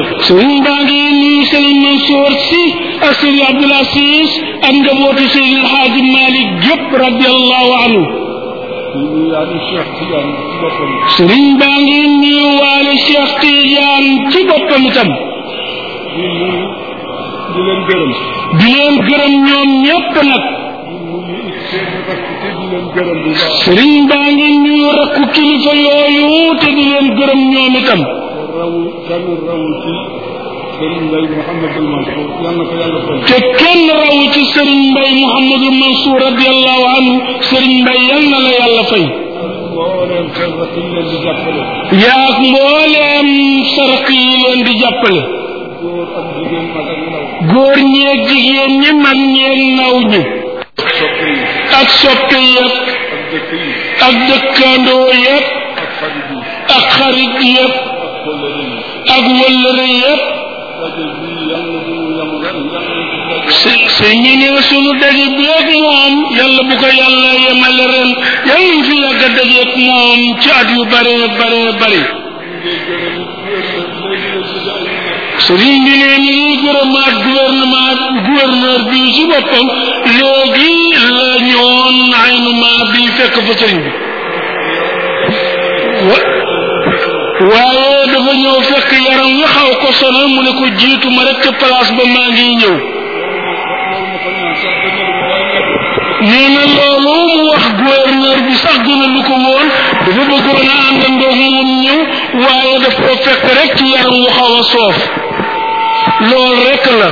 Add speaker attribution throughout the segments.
Speaker 1: sëriñ baa ngi nuyu sëriñ Mansour si ak sëriñ Abdoul Aziz ak njabootu sëriñ El Hadji Malick Diop radiyallahu anhu. sëriñ baa ngi nuyu waale Cheikh Tidiane ci boppam itam.
Speaker 2: di leen gërëm.
Speaker 1: di leen gërëm ñoom ñëpp nag. sëriñ baa ngi nuyu rakku kilifa yooyu te di leen gërëm ñoom itam. te kenn rawu ci sëriñ Mbay Mouhamadou Mansour radiyallahu anhu sëriñ Mbay yal na la yàlla fay. yaa mbooleem sarak yi leen di jàppale. góor ñeeg jigéen ñi mag ñeeg ndaw ñi. ak soppe yëpp. ak dëkkandoo yëpp. ak xarit yëpp. ak wëllëre yëpp. si ñi ne sunu daje beeg moom yàlla bu ko yàlla yemale ren yàlla ñu fi yàgg a dajeeg moom ci at yu bare bare bare. sëriñ bi ne ni gërëmaat gouverneur bi ci boppam léegi la ñoon aynumaa bi fekk fa sëriñ bi waaye dafa ñëw fekk yaram wi xaw ko sonal mu ne ko jiitu ma rek ca place ba maa ngi ñëw. nee na loolu mu wax gouverneur bi sax gëna lu ko woon dafa bëggoon a àndandoo moom ñëw waaye daf ko fekk rek ci yaram wu xaw a soof loolu rek la.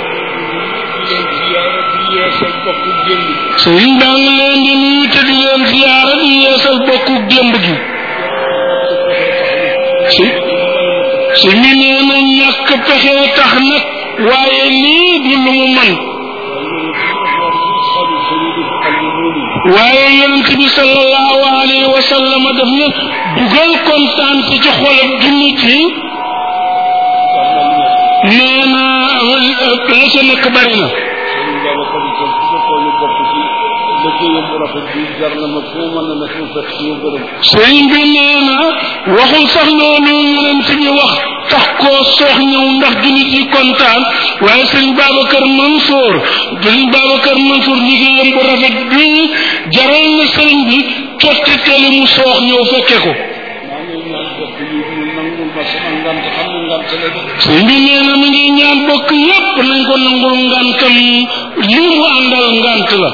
Speaker 1: sëriñ baa ngi leen di nuyu te di leen ziyaara di yeesal bokku démb gi. si mi nee na ñàkk pexe tax nag waaye lii du lu mu man. waaye yonent bi sallallahu alayhi wa sallam daf ne dugal kontaan si ci xolab jullit yi nee na la ca nekk bari na. sëriñ bi nee na waxul sax loolu yonent bi wax tax koo soox ñëw ndax jullit yi kontaan waaye sëriñ Babacar Mansour liggéeyam bu rafet bi jaral na sëriñ bi cotti teli mu soox ñëw fekke ko. sëriñ bi nee na mi ngi ñaan bokk yépp nañ ko nangul ngantam lii mu àndal ngant la.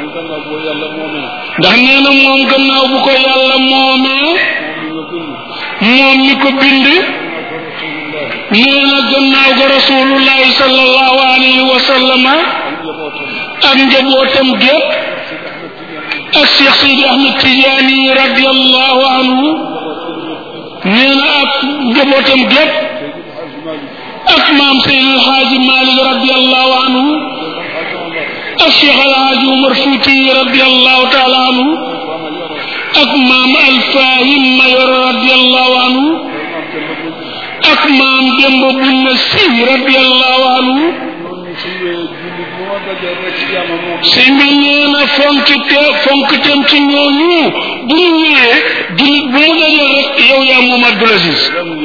Speaker 1: ndax nee na moom gannaaw bu ko yàlla moomee moom mi ko bind nee na gannaaw ga rasulullahi sallallahu alayhi wa sallama ak njabootam gépp ak Cheikh Sidi Ahmed Tidiane radiyallahu anhu nee na ak njabootam gépp ak maam Seydi El Hadji Malick radiyallahu anhu ak Cheikh El Hadji Umar Fouti radiyallahu taala anhu ak maam Alfahim Mayor radiyallahu anhu ak maam Demba Bunna Si radiyallahu anhu. si mbi nee na fonkitem ci ñooñu bu ñu ñëwee jullit bu mu dajal rek yow yaa moom Abdoul Aziz.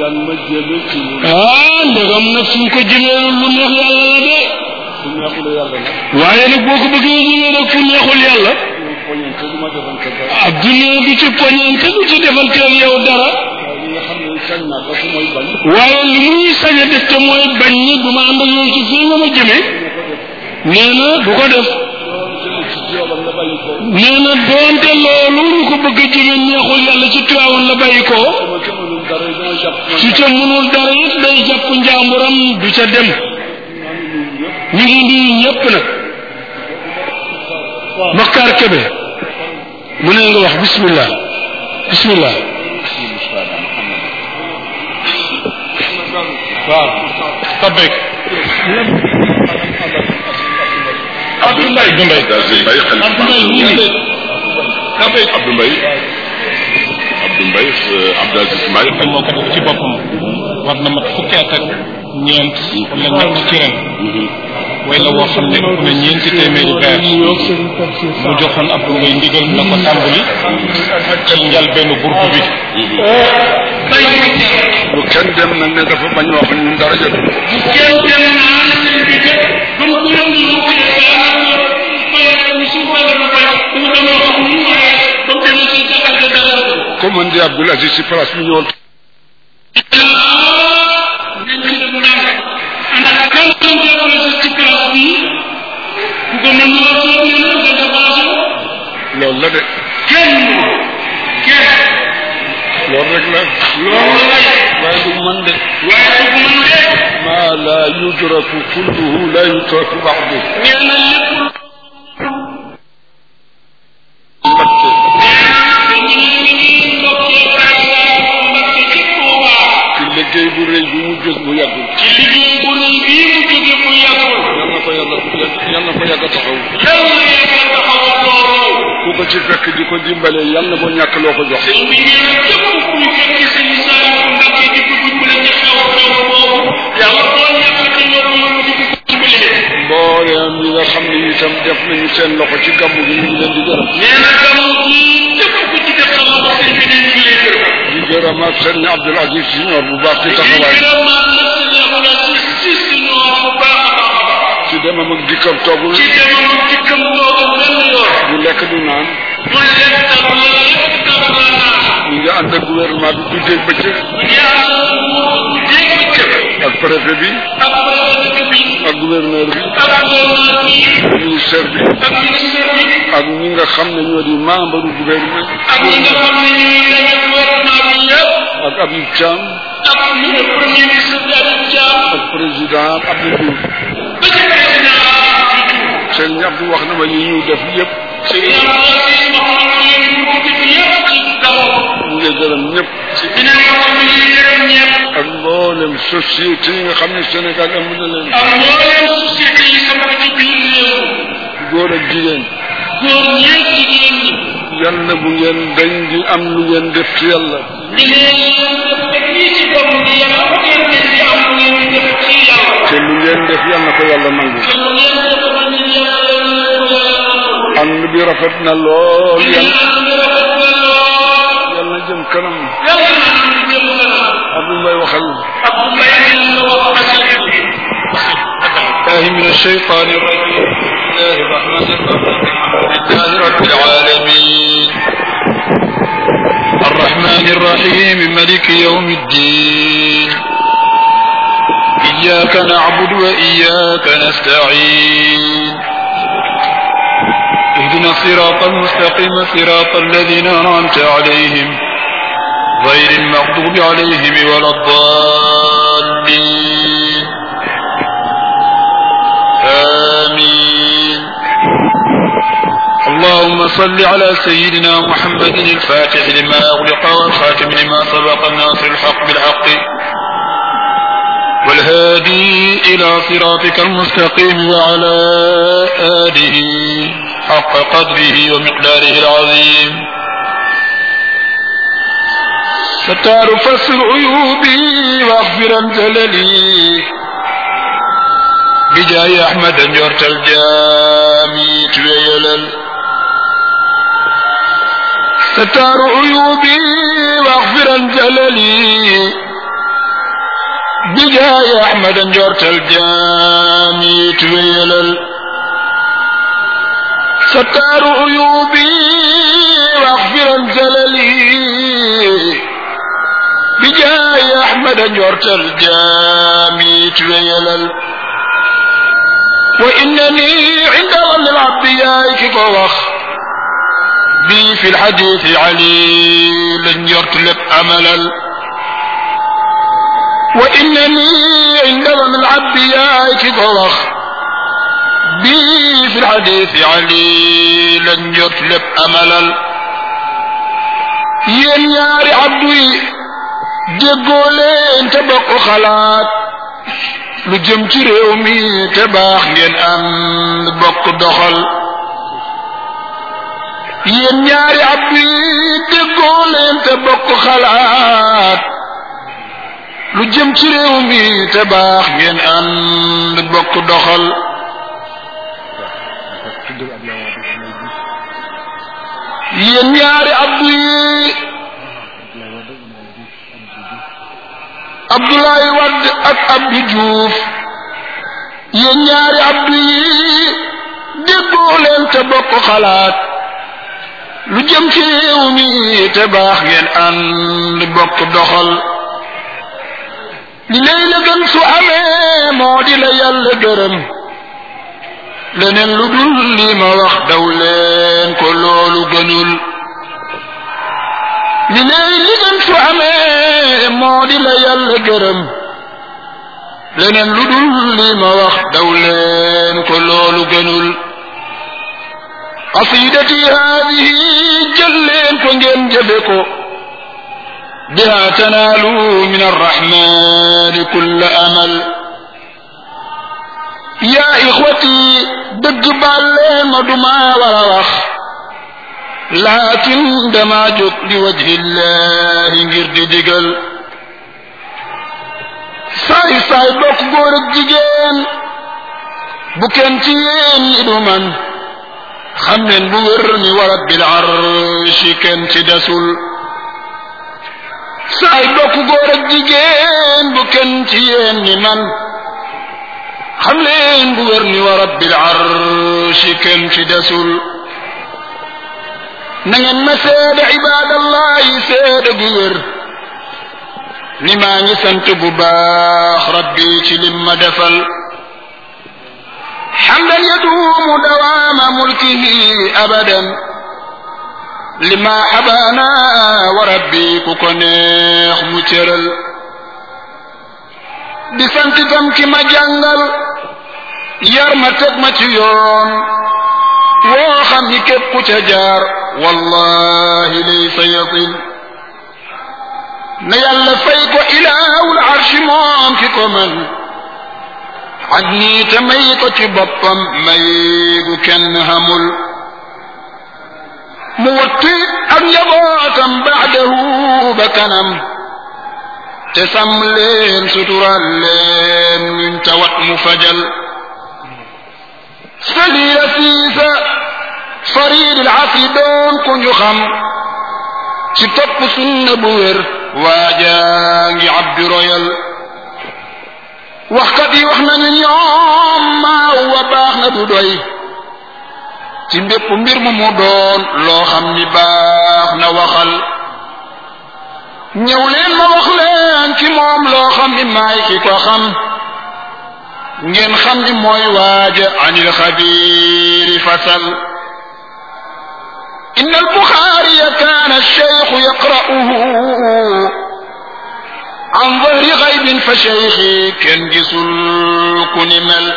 Speaker 1: ndegam nag suñ ko jëmee lu neex yàlla la de. waaye nag boo ko bëggee jëmee rek fu neexul yàlla. adduna du ci poñante du ci defanteel yow dara. waaye li muy sañ a def te mooy bañ ni du ma ànd ak yow ci fii nga ma jëmee. nee na du ko def. nee na doonte loolu ñu ko bëgg a jëmee neexul yàlla ci Tiwaawan la bàyyi ko. su ca mënul dara it day jàpp njàmburam du ca dem. ñu ngi nuyu ñëpp nag. Maktar Kebe mu ne nga wax bismillah bismillah. waaw tabek Abdou Mbaye Abdou Mbaye Abdou Aziz Mbaye moo ko def ci boppam war na mat fukki at ak ñeent wala ñett ci ren way la woo xam ne ëpp na ñeenti téeméeri weer mu joxoon Abdou Mbaye ndigal na ko tàmbali ci njal benn burdu bi
Speaker 2: kenn dem nag ne dafa bañ wax ñun dara jot.
Speaker 1: bu kenn dem naan sëñ bi de ba mu gërëm ñu ko
Speaker 2: comme on dit Abdoul Aziz si place bi ñëwoon. loolu la de. loolu rek la. waaye du man de. maa laa yudraku kulluhu laa yutraku ba'du. liggéey bu rëy bi mu jóg bu yàggul.
Speaker 1: ci liggéey bu rëy bii mu jóge bu yàggul.
Speaker 2: yal na ko yàgg a taxaw.
Speaker 1: yal na yàgg a taxaw loolu.
Speaker 2: ku ko ci fekk di ko dimbale yal na ko ñàkk loo ko jox.
Speaker 1: sëñ bi nee na képp kuy fekk sëñ Saliou Mbacké di ko dimbale ci xew boobu. yàlla boo ñàkk te ñor loolu di ko dimbale.
Speaker 2: mbooleem ñi nga xam ne itam def nañu seen loxo ci gàmmu gi ñu ngi leen di gërëm.
Speaker 1: nee na gàmmu gi képp ku ci def sa loxo sëñ bi ne ñu ngi lay gërëm.
Speaker 2: di gërëm ak sëñ Abdoul Aziz si ñor bu baax ci taxawaay. ci demam ak dikkam toogul.
Speaker 1: ci demam ak dikkam toogul benn yoon.
Speaker 2: du lekk du naan.
Speaker 1: du lekk tam la lekk tam la naan.
Speaker 2: ñu ngi ànd ak gouvernement bi guddeeg bëccëg.
Speaker 1: ñu ngi ànd ak guddeeg bëccëg.
Speaker 2: ak préfet bi.
Speaker 1: ak préfet bi.
Speaker 2: ak gouverneur bi.
Speaker 1: ak gouverneur bi.
Speaker 2: ministère bi.
Speaker 1: ak ministère bi.
Speaker 2: ak ñi nga xam ne ñoo di membre du gouvernement.
Speaker 1: ak ñi nga xam ne ñooy demee gouvernement bi yëpp.
Speaker 2: ak Habib Thiam.
Speaker 1: ak le premier ministre bi Habib Thiam.
Speaker 2: ak président Abdou Diouf.
Speaker 1: ba ci président Abdou Diouf.
Speaker 2: sëñ Abdou wax na ma yi ñu def yëpp.
Speaker 1: sëñ Abdou Aziz wax na ma yi ñu def yëpp ci gàmmu.
Speaker 2: ñu ngi gërëm ñëpp.
Speaker 1: dina wax ne ñu gërëm ñëpp.
Speaker 2: ak mboolem société yi nga xam ne Sénégal am na leen.
Speaker 1: ak mboolem société yi sama ci biir réew.
Speaker 2: góor ak jigéen.
Speaker 1: góor ñeent jigéen ñi.
Speaker 2: yàlla bu ngeen dañ di am lu ngeen def ci yàlla.
Speaker 1: li ngeen def lii ci gàmmu gi yàlla bu ngeen def di am lu ngeen def ci yàlla.
Speaker 2: te lu ngeen def yàlla ko yàlla nangu.
Speaker 1: te lu ngeen def ni yàlla.
Speaker 2: ànd bi rafet na lool.
Speaker 1: ànd bi rafet na lool.
Speaker 2: yàlla jëm kanam.
Speaker 1: yàlla na jëm kanam.
Speaker 2: Abdou Mbaye waxal.
Speaker 1: Abdou Mbaye la wax
Speaker 3: الله من الشيطان الرجيم بسم الله الرحمن الرحيم الحمد لله رب العالمين الرحمن الرحيم ملك يوم الدين إياك نعبد وإياك نستعين اهدنا الصراط المستقيم صراط الذين أنعمت عليهم غير المغضوب عليهم ولا الضالين آمين اللهم صل على سيدنا محمد الفاتح لما أغلق والخاتم لما سبق الناصر الحق بالحق والهادي إلى صراطك المستقيم وعلى آله حق قدره ومقداره العظيم ستار فسر عيوبي واغفرا زللي بجاي أحمد نجرت الجامي تويلل ستار عيوبي واغفرا زللي بجاي أحمد نجرت الجامي تويلل ستار عيوبي واغفرا زللي بجاي أحمد نجرت الجامي تويلل وإنني عند ظن العبد ياك فوخ بي في الحديث علي لن يرتلب أملا وإنني عند ظن العبد ياك فوخ بي في الحديث علي لن يرتلب أملا ين ياري عبدي جقولين تبقوا خلات lu jëm ci réew mi te baax ngeen ànd bokk doxal yéen ñaari abdu yi déggoo leen te bokk xalaat lu jëm ci réew mi te baax ngeen ànd bokk doxal yéen ñaari abdu yi Abdoulaye Wade ak Abdou Diouf yéen ñaari Abdou yi déggoo leen te bokk xalaat lu jëm ci réew mi te baax ngeen ànd bokk doxal li lay la gën su amee moo di la yàlla gërëm leneen lu dul li ma wax daw leen ko loolu gënul li lay li gën su amee moo di la yàlla gërëm leneen lu dul li ma wax daw leen ko loolu gënul qasidati haadihi jël leen ko ngeen jëfe ko biha tanaalu min arrahmani kulla amal yaa ixwati dëgg baal leen ma duma war a wax laakin dama jóg li wajhillahi ngir di digal saay saay bokk góor ak jigéen bu kenn ci yéen ñi du man xam leen bu wér ni wa rabbil arshi kenn ci desul saay bokk góor ak jigéen bu kenn ci yéen ñi man xam leen bu wér ni wa rabbil arshi kenn ci desul na ngeen ma seede ibadallahi seede gu wér ni maa ngi sant bu baax rabbi ci lim ma defal hamdan yaduumu dawaama mulkihi abadan lima habaana wa rabbi ku ko neex mu cëral di sant itam ki ma jàngal yar ma teg ma ci yoon woo xam ni képp ku ca jaar wallahi laysa yatin na yàlla fay ko ilaahul arshi moom ki ko man ak nii te may ko ci boppam may gu kenn xamul mu wattu ak njabootam baadahu ba kanam te sàmm leen sutural leen luñ tawat mu fajal salila siisa farid al asri doon ku ñu xam ci topp sunna bu wér waajaa ngi abdi royal waxkat yi wax nañu ñoom maaw wa baax na du doy ci mbépp mbir mu mu doon loo xam ni baax na waxal ñëw leen ma wax leen ci moom loo xam ni maay ki ko xam ngeen xam ni mooy waaja anil xabiiri fasal inna albuxaariya kaana alcheikhu yaqra'uhu an dahri gaybin fa cheikhi kenn gisul ku ni mel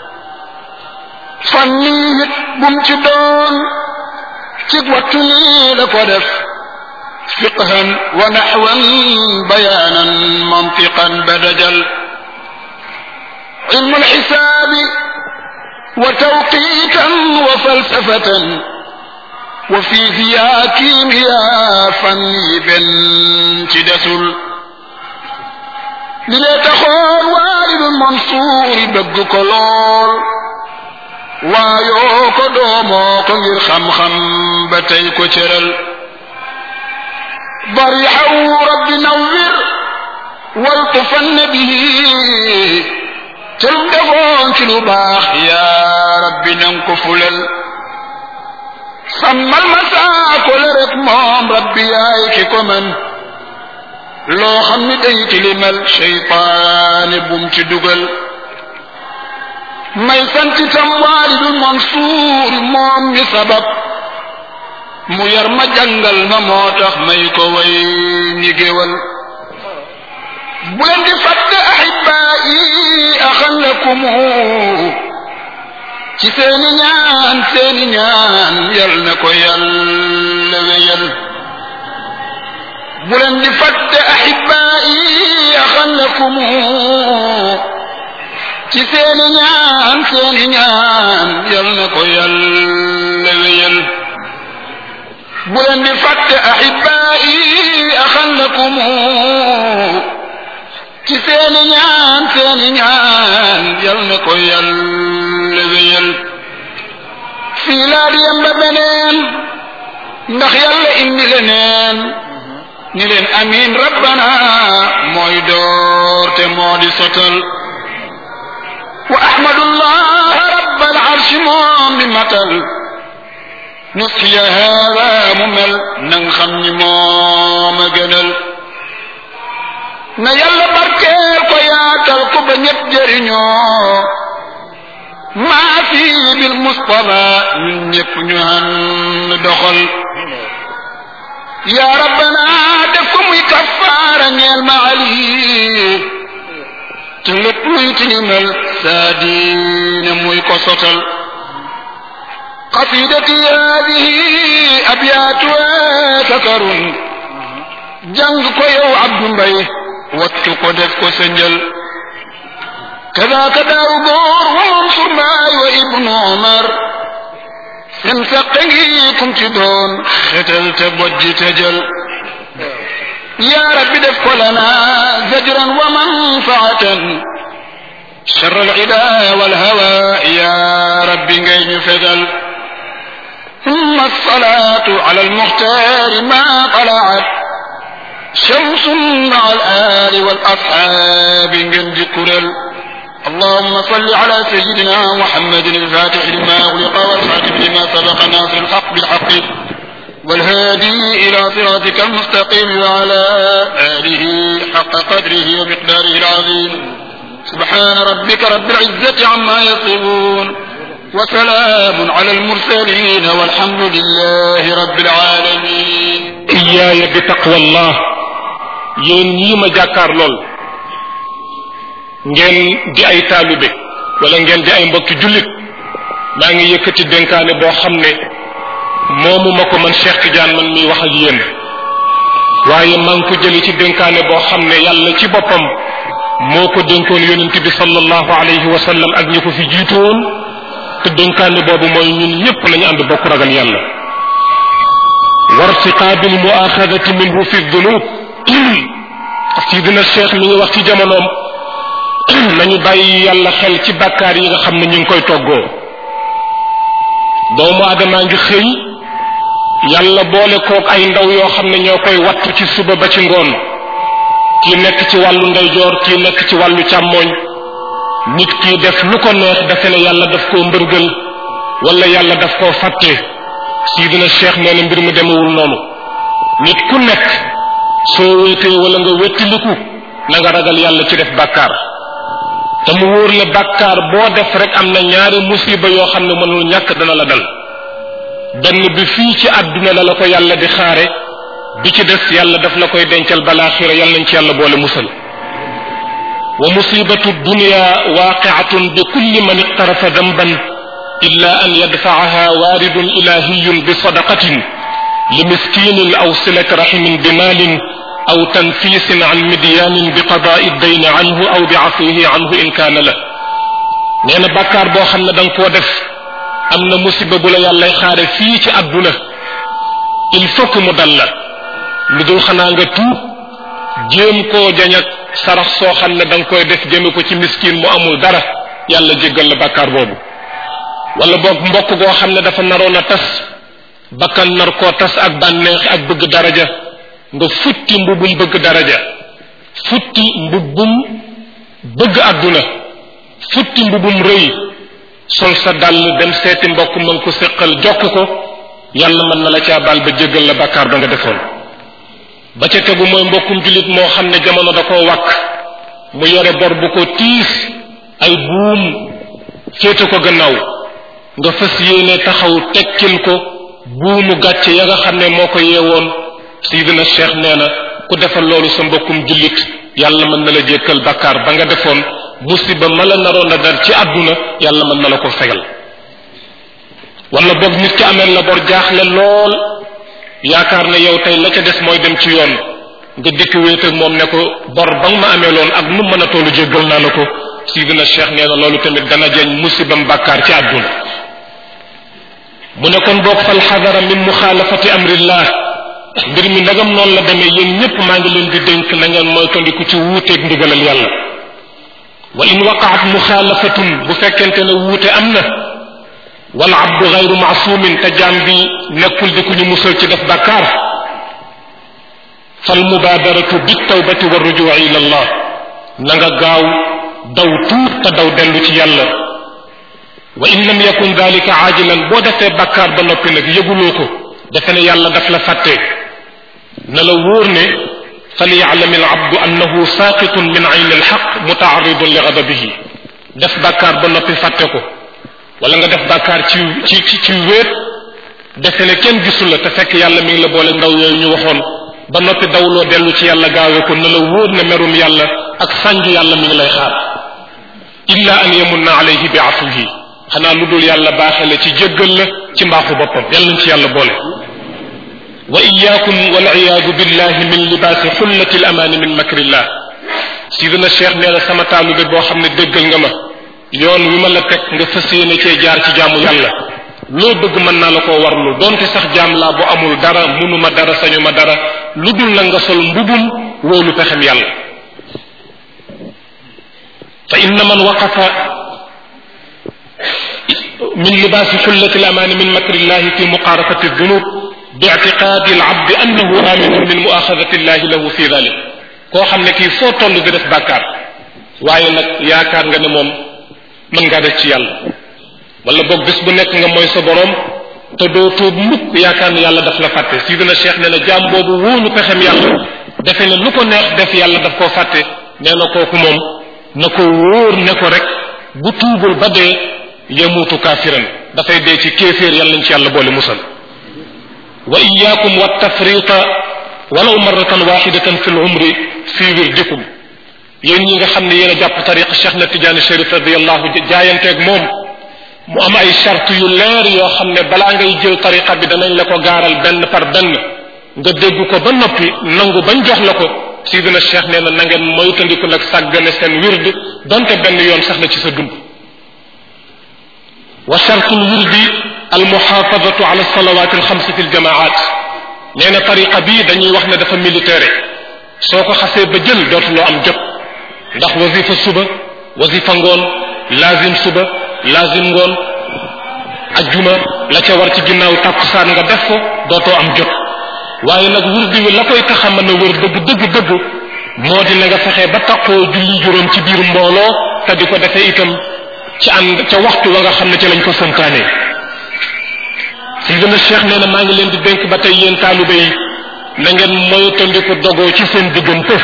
Speaker 3: fanni it bum ci doon ci wattu nii la ko def fiqhan wa naxwan bayaanan mantiqan badajal ilmu alxisaabi wa tawqiitan wa falsafatan wa fiisiyaa kiimiyaa fanni benn ci desul li lee taxoon waalidul Mansuuri bëgg ko lool waayoo ko doomoo ko ngir xam-xam ba tey ko cëral bariixaw rabbi nawwir waltufanna bihi cël defoon ci lu baax yaa rabbi nang ko fulal sàmmal ma saako la rek moom rabbi yaay ki ko man loo xam ni day tilimal seytaane bum ci dugal may sant itam waalidul Mansuur moom mi sabab mu yar ma jàngal ma moo tax may ko way ñi géwal bu leen di fàtte ahibaa yi axan lakumu ci seeni ñaan yal na ko yàlla weyal bu leen di fàtte ahibaa yi axan lakumu ci seeni ñaan yal na ko yàlla weyal bu leen di fàtte ahibaa yi axan lakumu ci seeni ñaan yal na ko yàlla weyal fii laa di yem ba beneen ndax yàlla indi leneen ni leen amiin rabbana mooy doon te moo di sotal wa ahmadullah rabbal arshi moom mi matal nusxiya haada mu mel nang xam ni moom a gënal na yàlla barkeel ko yaatal ko ba ñëpp jëriñoo maa fi bil mustafa ñun ñëpp ñu ànd doxal yaa rabbana def ko muy kafaara ñeel ma ali te lépp luy tilimal saa diine muy ko sotal qasidati hadihi abyaatuha sakarun jàng ko yow Abdu Mbay wattu ko def ko sa njël kadaaka daaw góor wa Mansuur Mbaay wa Ibnu Umar seen saqe ngi kum ci doon xetal te bojji te jël yaa rabbi def ko lana zajran wa manfaatan شر العدا والهوى يا رب ngay fegal ثم الصلاة على المختار ما طلعت شمس مع الآل والأصحاب من ذكرل اللهم صل على سيدنا محمد الفاتح لما أغلق والخاتم لما سبق ناصر الحق بالحق والهادي إلى صراطك المستقيم وعلى آله حق قدره ومقداره العظيم سبحان ربك رب العزة عما يصفون وسلام على المرسلين والحمد لله رب العالمين
Speaker 1: إياي بتقوى الله yéen ñii ma jàkkaar lool ngeen di ay taalibe wala ngeen di ay mbokki jullit maa ngi yëkkati dénkaane boo xam ne moomu ma ko man Cheikh Tidiane man miy wax ak yéen waaye maa ngi ko jëli ci dénkaane boo xam ne yàlla ci boppam moo ko dénkoon yonent bi sallallahu alayhi wa sallam ak ñi ko fi jiitoon te dénkaane boobu mooy ñun ñëpp nañu ànd bokk ragal yàlla wartiqaabil muaxadati minhu fi dunub sidina Cheikh mi ngi wax ci jamonoom nañu bàyyi yàlla xel ci bàkkaar yi nga xam ne ñu ngi koy toggoo doomu aadamaa ngi xëy yàlla boole kook ay ndaw yoo xam ne ñoo koy wattu ci suba ba ci ngoon kii nekk ci wàllu ndeyjoor kii nekk ci wàllu càmmooñ nit kii def lu ko neex defe ne yàlla daf koo mbërgël wala yàlla daf koo fàtte sidina Cheikh nee na mbir mi demewul noonu nit ku nekk soo wéetee wala nga wettiliku na nga ragal yàlla ci def bàkkaar te mu wóor ne bàkkaar boo def rek am na ñaari musiba yoo xam ne mënul ñàkk dana la dal benn bi fii ci àdduna la la ko yàlla di xaare bi ci des yàlla daf la koy dencal balaaxira yàlla nañ ci yàlla boole musal wa musibatu dunya waaqi'atun bi kulli man iqtarafa damban illa an yadfa'aha waaridun ilahiyun bi sadaqatin li miskinin aw silati rahimin bi maalin aw tanfiisin an midyanin bi qadaa'i dayni anhu aw bi afihi anhu in kaana la nee na bàkkaar boo xam ne da nga koo def am na musiba bu la yàllay xaare fii ci àdduna il faut que mu dal la lu dul xanaa nga tuub jéem koo jañ ak sarax soo xam ne da nga koy def jëme ko ci miskin mu amul dara yàlla jéggal la bàkkaar boobu wala boog mbokk goo xam ne dafa naroon a tas bakkan nar koo tas ak bànneex ak bëgg daraja nga futti mbubbum bëgg daraja futti mbubbum bëgg àdduna futti mbubbum rëy sol sa dàll dem seeti mbokk mën ko séqal jokk ko yàlla mën na la caa baal ba jéggal la bàkkaar ba nga defoon ba ca tegu mooy mbokkum jullit moo xam ne jamono da koo wàkk mu yore bor bu ko tiis ay buum féete ko gannaaw nga fas yéene taxaw tekkil ko buumu gàcce ya nga xam ne moo ko yeewoon Sidina Cheikh nee na ku defal loolu sa mbokkum jullit yàlla mën na la jékkal bàkkaar ba nga defoon musiba ma la naroon a dar ci àdduna yàlla mën na la ko fegal wala boog nit ki ameel la bor jaaxle lool yaakaar ne yow tey la ca des mooy dem ci yoon nga dikk wéet ak moom ne ko bor ba nga ma ameeloon ak nu mën a tollu jéggal naa la ko Sidina Cheikh nee na loolu tamit dana jeñ musibam bàkkaar ci àdduna mu ne kon boog fal xadara min muxaalafati amrillah mbir mi ndagam noonu la demee yéen ñépp maa ngi leen di dénk na ngeen moytandiku ci wuuteeg ndigalal yàlla wa in waqaat muxaalafatun bu fekkente ne wuute am na wal abdu gayru maasumin te jaam bi nekkul di ku ñu musal ci def bàkkaar fal mubaadaratu bit tawbati wa rujuu ila allah na nga gaaw daw tuub te daw dellu ci yàlla wa in lam yakun dalika aajilan boo defee bakkaar ba noppi nag yëguloo ko defe ne yàlla daf la fàtte na la wóor ne falya'lam al-abdu annahu saaqitun min ayni al-haqq muta'arridun li ghadabihi def bakkaar ba noppi fàtte ko wala nga def bakkaar ci wéet defe ne kenn gisul la te fekk yàlla mi ngi la boole ndaw yooyu ñu waxoon ba noppi dawloo dellu ci yàlla gaawee ko na la wóor ne merum yàlla ak sànju yàlla mi ngi lay xaar illa an yamunna alayhi bi afuhi xanaa lu dul yàlla baaxale ci jéggal la ci mbaaxu boppam yàlla nañ ci yàlla boole wa iyaakum wal iyaadu billahi min libaasi xullati l amaani min makrillah sidina cheikh nee na sama taalube boo xam ne déggal nga ma yoon wi ma la teg nga fas yéene cee jaar ci jaamu yàlla loo bëgg mën naa la koo warlu donte sax jaam laa bu amul dara munuma dara sañuma dara lu dul na nga sol mbubum wóolu pexem yàlla fa inna man waqafa min libaasi xullati l amaani min makrillahi fi muqaarafati dunub bi'tiqaadi al-abdi annahu aaminun min mu'aaxadati llahi lahu fi dalik koo xam ne kii foo toll di def bàkkaar waaye nag yaakaar nga ne moom mën ngaa def ci yàlla wala boog bés bu nekk nga mooy sa borom te doo tuub mukk yaakaar ne yàlla daf la fàtte sidina cheikh nee na jaam boobu wóolu pexem yàlla defe ne lu ko neex def yàlla daf koo fàtte nee na kooku moom na ko wóor ne ko rek bu tuubul ba dee yamuutu kaafiran dafay dee ci kéeféer yàlla nañ ci yàlla boole musal wa iyaakum wa tafrita walaw marratan waxidatan fi l umri fi wirdikum yéen ñi nga xam ne yéen a jàpp tariqa cheikh na tijaani chérif radiallahu jaayanteeg moom mu am ay charte yu leer yoo xam ne balaa ngay jël tariqa bi danañ la ko gaaral benn par benn nga dégg ko ba noppi nangu bañ jox la ko sidina cheikh nee na na ngeen moytandiku nag sàggane seen wird donte benn yoon sax la ci sa dund wa chartul wirdi almuxaafadatu ala alsalawat alxams fi aljamaat nee na tariqa bi dañuy wax ne dafa militaire soo ko xasee ba jël dootuloo am jot ndax wasifa suba wasifa ngoon lazim suba lazim ngoon ajjuma la ca war ci ginnaaw tàkkusaan nga def ko dootoo am jot waaye nag wirdi wi la koy tax a mën a wër dëgg moo di na nga fexe ba taqoo julli juróom ci biir mbooloo te di ko defee itam ci ànd ca waxtu wa nga xam ne ci lañ ko santaane Sidina Cheikh nee na maa ngi leen di dénk ba tey yéen taalibe yi na ngeen moytandiku dogoo ci seen diggante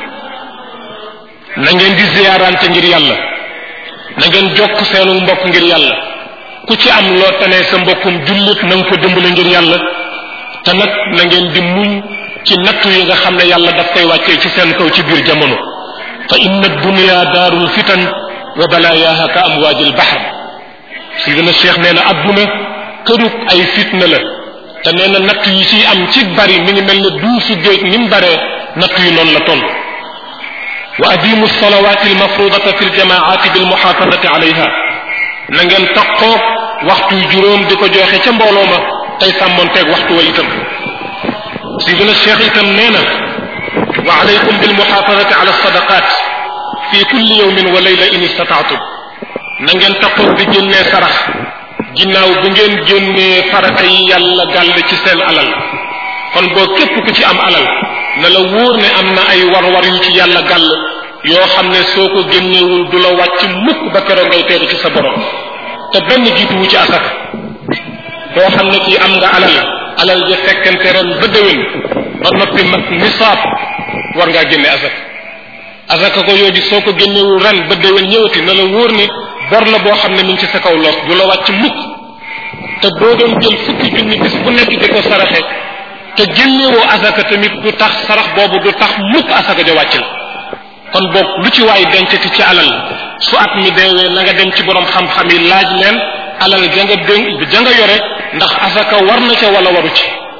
Speaker 1: na ngeen di ziyaarante ngir yàlla na ngeen jokk seenu mbokk ngir yàlla ku ci am loo tanee sa mbokkum jullit na nga ko dimbale ngir yàlla te nag na ngeen di muñ ci nattu yi nga xam ne yàlla daf koy wàccee ci seen kaw ci biir jamono fa inna dunya daarul fitan wa balaayaha ka amwaajil bahr Sidina Cheikh nee na adduna kërug ay fitna la te nee na natt yi ciy am ci bari mi ngi mel ne duusu géej ni mu baree natt yi noonu la toll wa adimu salawaati almafrudata fi ljamaati bilmuxaafadati alayha na ngeen taqoo waxtu juróom di ko joxe ca mbooloo ma tey sàmmonteeg waxtu wa itam Sidina Cheikh itam nee na wa alaykum bilmuxaafadati ala sadaqat fi kulli yawmin wa layla in istataatum na ngeen taqoo di génnee sarax ginnaaw bu ngeen génnee farata yi yàlla gàll ci seen alal kon boo képp ku ci am alal na la wóor ne am na ay war-war yu ci yàlla gàll yoo xam ne soo ko génneewul du la wàcc mukk ba keroog ngay teeru ci sa borom te benn jiituwu ci asaka koo xam ne kii am nga alal ja fekkente ren ba déwén ba noppi mag nisaab war ngaa génne asaka ko yooyu soo ko génneewul ren ba déwén ñëwati na la wóor ne bor la boo xam ne mi ngi ci sa kaw loos du la wàcc mukk te boo doon jël fukki junni bis bu nekk di ko saraxe te génnewoo asaka tamit du tax sarax boobu du tax mukk asaka ja wàcc la kon boog lu ci waay dencati ci alal su at mi deewee na nga dem ci borom xam-xam yi laaj leen alal ja nga yore ndax asaka war na ca wala waru ci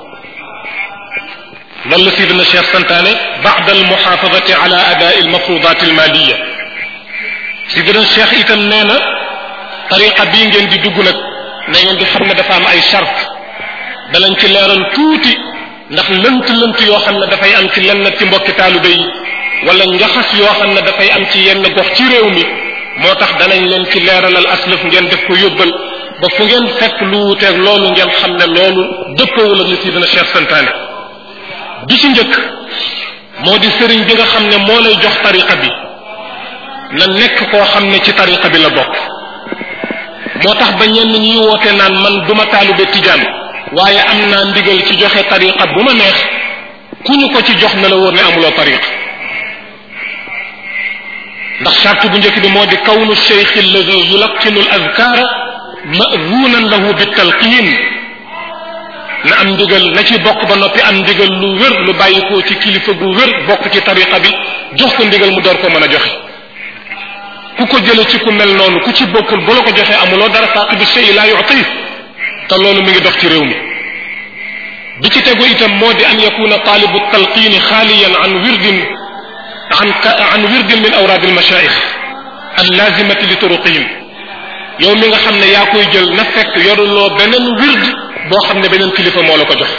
Speaker 1: loolu la Sidina Cheikh santaane ba'da al muhafadati ala ada'i al mafrudat al maliya Sidina Cheikh itam nee na tariqa bii ngeen di dugg nag na ngeen di xam ne dafa am ay charte dalañ ci leeral tuuti ndax lënt yoo xam ne dafay am ci lenn ci mbokki taalibe yi wala njaxas yoo xam ne dafay am ci yenn gox ci réew mi moo tax danañ leen ci leeralal aslëf ngeen def ko yóbbal ba fu ngeen fekk lu wuteeg loolu ngeen xam ne loolu dëppoowul ak li Sidina Cheikh santaane bi ci njëkk moo di sëriñ bi nga xam ne moo lay jox tariqa bi na nekk koo xam ne ci tariqa bi la bokk moo tax ba ñenn ñi woote naan man duma taalibe tijaan waaye am naa ndigal ci joxe tariqa bu ma neex ku ñu ko ci jox na la wóor ne amuloo tariqa ndax charte bu njëkk bi moo di kawnu cheikh alladi yulaqinu al azkara mazunan lahu bitalqin na am ndigal na ci bokk ba noppi am ndigal lu wér lu bàyyikoo ci kilifa gu wér bokk ci tariqa bi jox ko ndigal mu door ko mën a joxe ku ko jële ci ku mel noonu ku ci bokkul bu la ko joxee amuloo dara faaqidu shay la yu'ti te loolu mi ngi dox ci réew mi bi ci tegu itam moo di an yakuna taalibu talqini xaaliyan an wirdin min awraad almashaayix allazimati li turuqihim yow mi nga xam ne yaa koy jël na fekk yoruloo beneen wird boo xam ne beneen kilifa moo la ko jox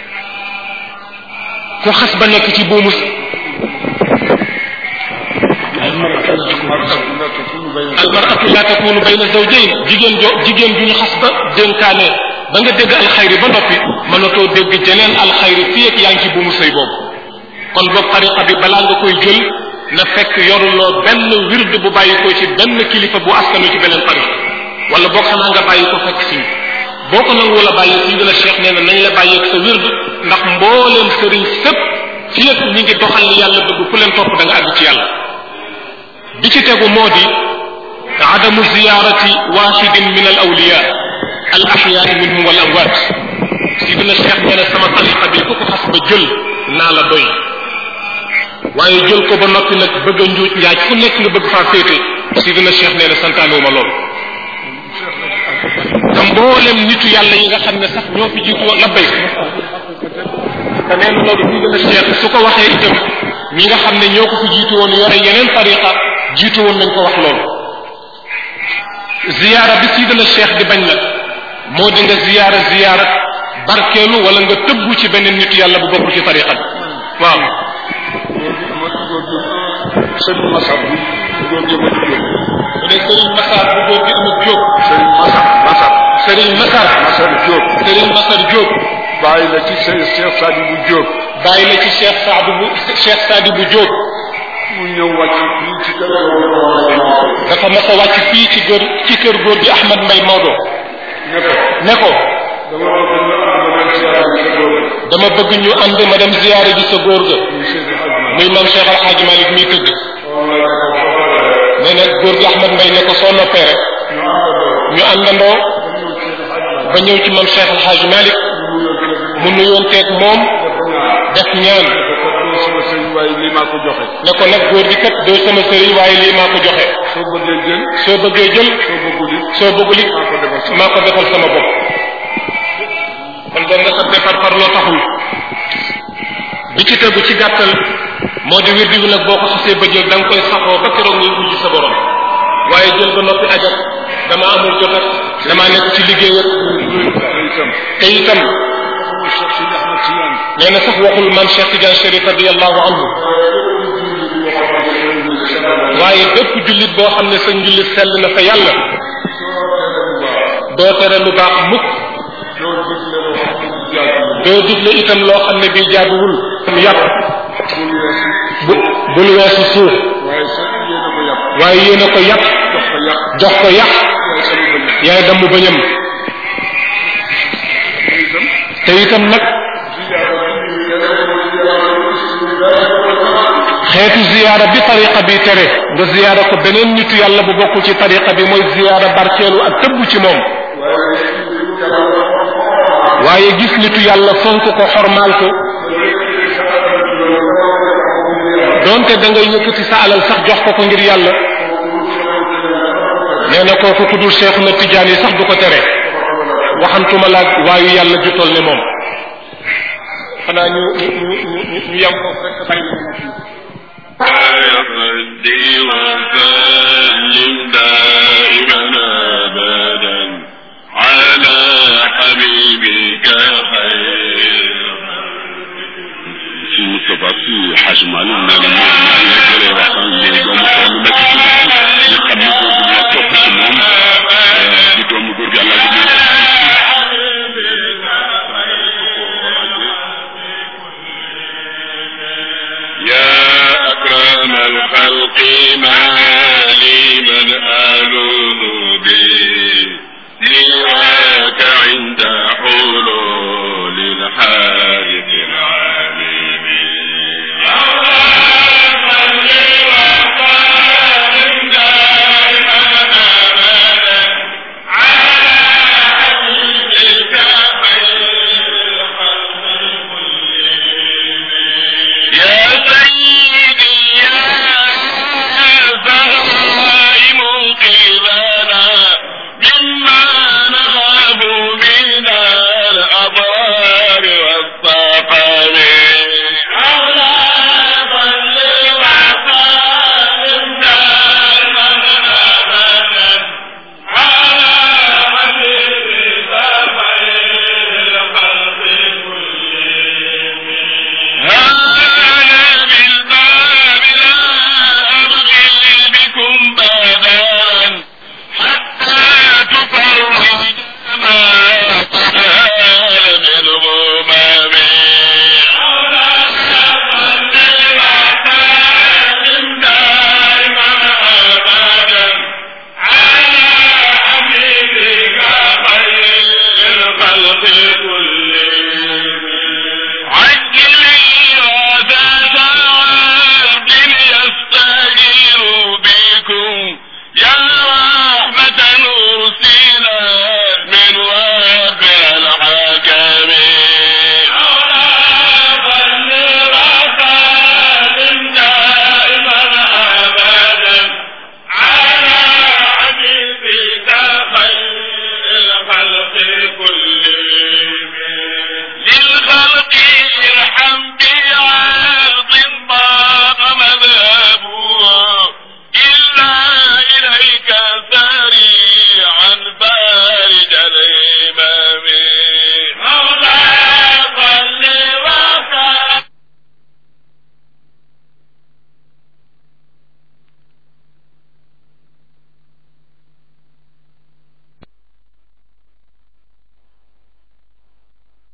Speaker 1: ku xas ba nekk ci buumu almaratu la takunu bayna zawjayn jigéen ju ñu xas ba dénkaane ba nga dégg alxayri ba noppi mënatoo dégg jeneen alxayri fii ak yaa ngi ci buumu sëy boobu kon boog tariqa bi balaa nga koy jël na fekk yoruloo benn wird bu bàyyi ko ci benn kilifa bu askanu ci beneen tariqa wala boog xanaa nga bàyyi ko fekk si boo ko nangu la bàyyi si dina cheikh nee na nañ la bàyyeeg sa wird ndax mbooleem sëriñ sëpp fii ak ñi ngi doxal li yàlla bëgg ku leen topp da nga àgg ci yàlla bi ci tegu moo di adamu ziyarati waxidin min al awliya al axyaai minhum wal amwaat si dina cheikh nee na sama tariqa bi ku ko xas ba jël naa la doy waaye jël ko ba noppi nag bëgg a njuuj njaaj fu nekk nga bëgg faa féete si dina cheikh nee na santaanewuma loolu te mboolem nitu yàlla yi nga xam ne sax ñoo fi jiitu woon labbay te nee na loolu si dina cheikh su ko waxee itam ñi nga xam ne ñoo ko fi jiitu woon yore yeneen tariqa jiitu woon nañ ko wax loolu ziyaara bi si dina cheikh di bañ nag moo di nga ziyaara barkeelu wala nga tëbbu ci beneen nitu yàlla bu bokkul ci tariqa bi waaw
Speaker 2: sëriñ Masar bi góor gi ma jóg
Speaker 1: ne sëriñ Masar bu góor gi ama Jóob
Speaker 2: sëriñ Masar
Speaker 1: sëriñ Masar
Speaker 2: Jóob
Speaker 1: sëriñ Masar Jóob
Speaker 2: bàyyi la ci Cheikh Saadi bu Jóob
Speaker 1: bàyyi la ci Cheikh Saadi bu Jóob
Speaker 2: mu ñëw wàcc fii ci kër
Speaker 1: dafa mas a wàcc fii ci kër góor gi Ahmad Mbay Maodo ne ko dama bëgg ñu ànd ma dem ziyaare ji sa góor ga muy maam Cheikh Al Hadj Malick miy tëgg nee na góor gi Ahmad Mbay ne ko soo noppee rek ñu àndandoo ba ñëw ci maam Cheikh Al Hadj Malick mu nuyoonteeg moom def ñaan ne ko nag góor gi kat doo sama sëriñ waaye lii maa ko joxe soo bëggee jël soo bëggul it maa ko defal sama bopp kon doon nga sa defar farloo taxul bi ci tegu ci gàttal moo di wirdi bi nag boo ko xasee ba jël da nga koy saxoo ba keroog ngay wujj sa borom waaye jël ba noppi ajat dama amul jotat dama nekk ci liggéey te itam nee na sax waxul man Cheikh Tidiane Chérif radiyallahu anhu waaye bépp jullit boo xam ne sa njullit sell na fa yàlla doo tere lu baax mukk doo digle itam loo xam ne bii jaaduwul yàpp bul weesu suuf waaye yéen a ko yàpp jox ko yàq yaay damm bañam te itam nag xeetu ziyaara bi tariqa bi tere nga ziyaara ko beneen nitu yàlla bu bokkul ci tariqa bi mooy ziyaara barkeelu ak tëbb ci moom waaye gis nitu yàlla fonk ko xormaal ko doonte da ngay yëkkati sa alal sax jox ko ngir yàlla nee na kooku tuddul Cheikh na Tidiane yi sax du ko tere waxantuma laag waayu yàlla jutol ne moom xanaa ñu yam ko rek bàyyi